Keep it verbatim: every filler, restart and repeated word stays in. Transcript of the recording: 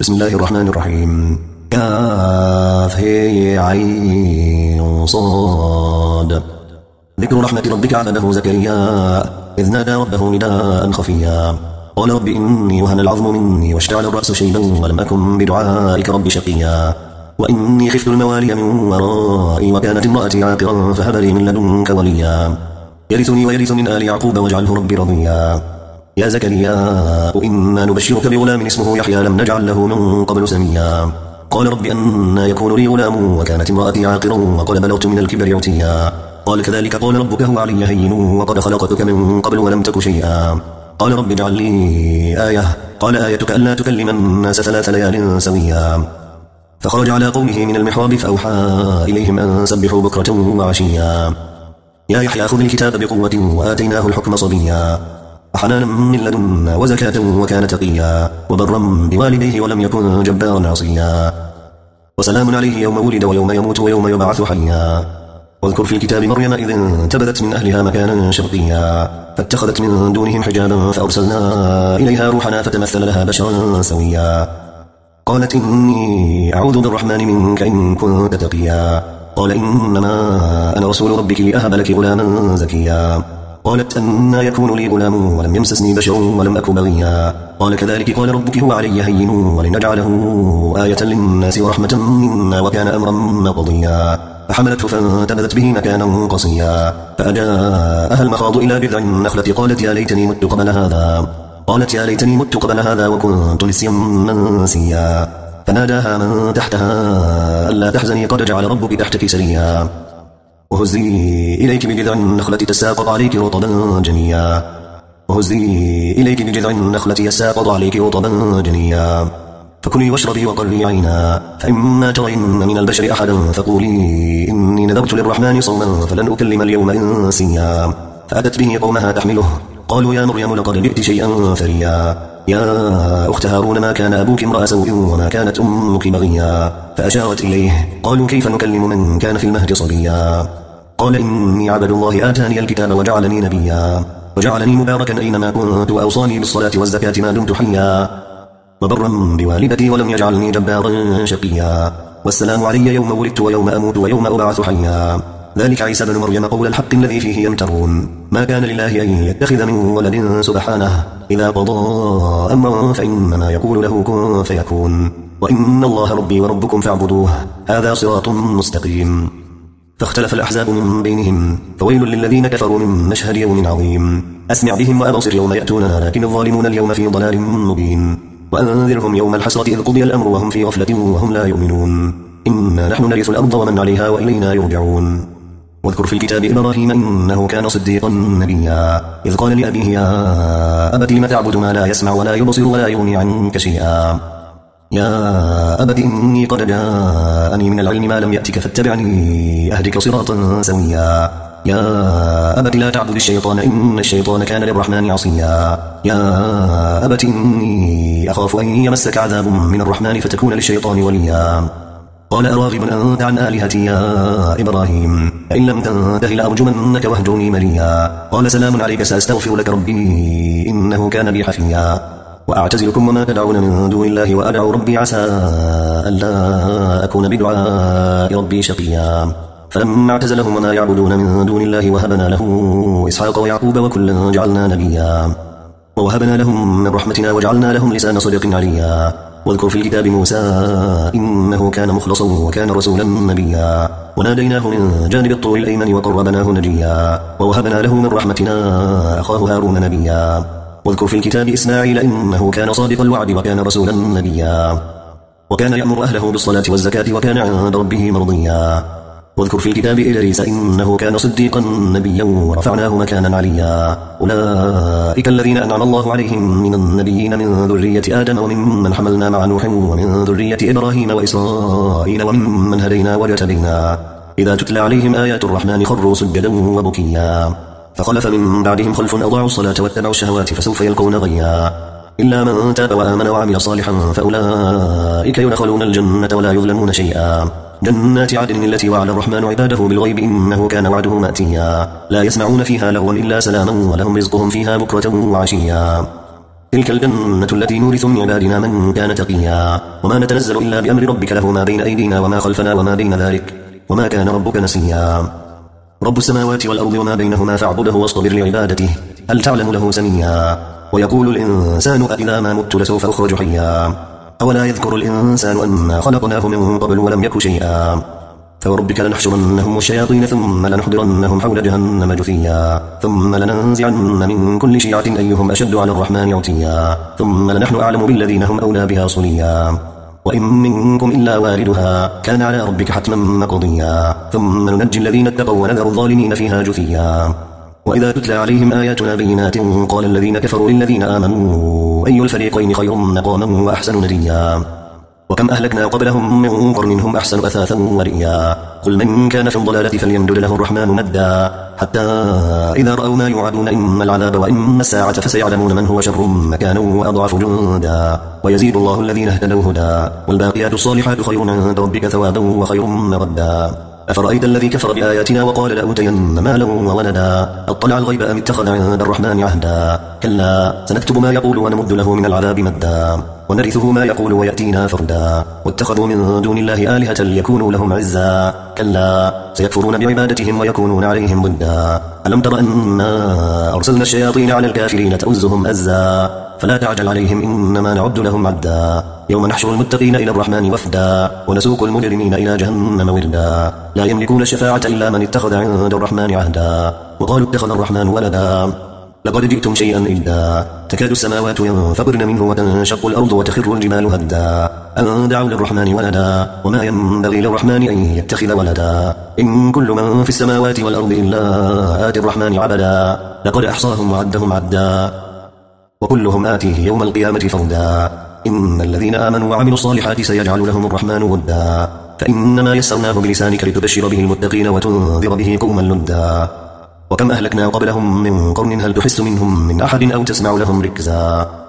بسم الله الرحمن الرحيم. كاف هي عين صاد. ذكر رحمة ربك عبده زكريا إذ نادى ربه نداء خفيا قال رب إني وهن العظم مني واشتعل الرأس شيبا ولم أكن بدعائك رب شقيا وإني خفت الموالي من ورائي وكانت امرأتي عاقرا فهب لي من لدنك وليا يرثني ويرث من آل يعقوب واجعله ربي رضيا يا زكريا إنا نبشرك بغلام اسمه يحيى لم نجعل له من قبل سميا قال رب أنى يكون لي غلام وكانت امرأتي عاقرا وقد بلغت من الكبر عتيا قال كذلك قال ربك هو علي هين وقد خلقتك من قبل ولم تك شيئا قال رب اجعل لي آية قال آيتك ألا تكلم الناس ثلاث ليال سويا فخرج على قومه من المحراب فأوحى إليهم أن سبحوا بكرة وعشيا يا يحيى خذ الكتاب بقوة وآتيناه الحكم صبيا وحنانا من لدنا وزكاة وكان تقيا وبرا بوالديه ولم يكن جبارا عصيا وسلام عليه يوم ولد ويوم يموت ويوم يبعث حيا واذكر في الكتاب مريم إذ انتبذت من أهلها مكانا شرقيا فاتخذت من دونهم حجابا فأرسلنا إليها روحنا فتمثل لها بشرا سويا قالت إني أعوذ بالرحمن منك إن كنت تقيا قال إنما أنا رسول ربك لأهب لك غلاما زكيا قالت أنى يكون لي غلام ولم يمسسني بشر ولم أك بغيا قال كذلك قال ربك هو علي هين ولنجعله آية للناس ورحمة منا وكان أمرا مقضيا فحملته فانتبذت به مكانا قصيا فأجاءها المخاض إلى جذع النخلة قالت يا ليتني مت قبل هذا قالت يا ليتني مت قبل هذا وكنت نسيا منسيا فناداها من تحتها ألا تحزني قد جعل ربك تحتك سريا وهزي إليك بجذع النخلة تساقط عليك رطبا جنيا وهزي إليك بجذع النخلة يساقط عليك رطبا جنيا فكلي واشربي وقري عينا فإما ترين من البشر أحدا فقولي إني نذرت للرحمن صوما فلن أكلم اليوم إنسيا فأتت به قومها تحمله قالوا يا مريم لقد جئت شيئا فريا يا أخت هارون ما كان أبوك امرأ سوء وما كانت أمك بغيا فأشارت إليه قالوا كيف نكلم من كان في المهد صبيا قال إني عبد الله آتاني الكتاب وجعلني نبيا وجعلني مباركا أينما كنت وأوصاني بالصلاة والزكاة ما دمت حيا وبرا بوالدتي ولم يجعلني جبارا شقيا والسلام علي يوم ولدت ويوم أموت ويوم أبعث حيا ذلك عيسى بن مريم قول الحق الذي فيه يمترون ما كان لله أن يتخذ من ولد سبحانه إذا قضى أمرا فإنما يقول له كن فيكون وإن الله ربي وربكم فاعبدوه هذا صراط مستقيم فاختلف الأحزاب من بينهم فويل للذين كفروا من مشهد يوم عظيم أسمع بهم وأبصر يوم يأتوننا لكن الظالمون اليوم في ضلال مبين وأنذرهم يوم الحسرة إذ قضي الأمر وهم في غفلة وهم لا يؤمنون إنا نحن نرث الأرض ومن عليها وإلينا يرجعون واذكر في الكتاب إبراهيم إنه كان صديقا نبيا إذ قال لأبيه يا أبت لم تعبد ما لا يسمع ولا يبصر ولا يغني عنك شيئا يا أبت إني قد جاءني من العلم ما لم يأتك فاتبعني أهدك صراطا سويا يا أبت لا تعبد الشيطان إن الشيطان كان للرحمن عصيا يا أبت إني أخاف أن يمسك عذاب من الرحمن فتكون للشيطان وليا قال أراغب أنت عن آلهتي يا إبراهيم فإن لم تنته لأرجمنك واهجرني مليا قال سلام عليك سأستغفر لك ربي إنه كان بي حفيا وأعتزلكم وما تدعون من دون الله وأدعو ربي عسى ألا أكون بدعاء ربي شقيا فلما اعتزلهم وما يعبدون من دون الله وهبنا له إسحاق ويعقوب وكلا جعلنا نبيا ووهبنا لهم من رحمتنا وجعلنا لهم لسان صدق عليا واذكر في الكتاب موسى إنه كان مخلصا وكان رسولا نبيا وناديناه من جانب الطور الأيمن وقربناه نجيا ووهبنا له من رحمتنا أخاه هارون نبيا واذكر في الكتاب إسماعيل إنه كان صادق الوعد وكان رسولا نبيا وكان يأمر أهله بالصلاة والزكاة وكان عند ربه مرضيا واذكر في الكتاب إدريس إنه كان صديقا نبيا ورفعناه مكانا عليا أولئك الذين أنعم الله عليهم من النبيين من ذرية آدم وممن حملنا مع نوح ومن ذرية إبراهيم وإسرائيل وممن هدينا واجتبينا إذا تتلى عليهم آيات الرحمن خروا سجدا وبكيا فخلف من بعدهم خلف أضاعوا الصلاة واتبعوا الشهوات فسوف يلقون غيا إلا من تاب وآمن وعمل صالحا فأولئك يدخلون الجنة ولا يظلمون شيئا جنات عدن التي وعد الرحمن عباده بالغيب إنه كان وعده مأتيا لا يسمعون فيها لغوا إلا سلاما ولهم رزقهم فيها بكرة وعشيا تلك الجنة التي نورث من عبادنا من كان تقيا وما نتنزل إلا بأمر ربك له ما بين أيدينا وما خلفنا وما بين ذلك وما كان ربك نسيا رب السماوات والأرض وما بينهما فاعبده واصطبر لعبادته هل تعلم له سميا ويقول الإنسان أإذا ما مت لسوف أخرج حيا أولا يذكر الإنسان أنا خلقناه من قبل ولم يك شيئا فوربك لنحشرنهم والشياطين ثم لنحضرنهم حول جهنم جثيا ثم لننزعن من كل شيعة أيهم أشد على الرحمن عتيا ثم لنحن أعلم بالذين هم أولى بها صليا وإن منكم إلا واردها كان على ربك حتما مقضيا ثم ننجي الذين اتقوا ونذر الظالمين فيها جثيا وإذا تتلى عليهم آياتنا بينات قال الذين كفروا للذين آمنوا أي الفريقين خير مقاما وأحسن نديا وكم أهلكنا قبلهم من قرن هم أحسن أثاثا ورئيا قل من كان في الضلالة فليمدد له الرحمن مدا حتى إذا رأوا ما يوعدون إما العذاب وإما الساعة فسيعلمون من هو شر مكانا وأضعف جندا ويزيد الله الذين اهتدوا هدى والباقيات الصالحات خير عند ربك ثوابا وخير مردا أفرأيت الذي كفر بآياتنا وقال لأوتين مالا وولدا أطلع الغيب أم اتخذ عند الرحمن عهدا كلا سنكتب ما يقول ونمد له من العذاب مدا ونرثه ما يقول ويأتينا فردا واتخذوا من دون الله آلهة ليكونوا لهم عزا كلا سيكفرون بعبادتهم ويكونون عليهم ضدا ألم تر أنا أرسلنا الشياطين على الكافرين تؤزهم أزا فلا تعجل عليهم إنما نعد لهم عدا يوم نحشر المتقين إلى الرحمن وفدا ونسوق المجرمين إلى جهنم وردا لا يملكون الشفاعة إلا من اتخذ عند الرحمن عهدا وقالوا اتخذ الرحمن ولدا لقد جئتم شيئا إدا تكاد السماوات ينفطرن منه وتنشق الأرض وتخر الجبال هدا أن دعوا للرحمن ولدا وما ينبغي للرحمن أن يتخذ ولدا إن كل من في السماوات والأرض إلا آتي الرحمن عبدا لقد أحصاهم وعدهم عدا وكلهم آتيه يوم القيامة فردا إن الذين آمنوا وعملوا الصالحات سيجعل لهم الرحمن ودا فإنما يسرناه بلسانك لتبشر به المتقين وتنذر به قوما لدا وكم أهلكنا قبلهم من قرن هل تحس منهم من أحد أو تسمع لهم ركزا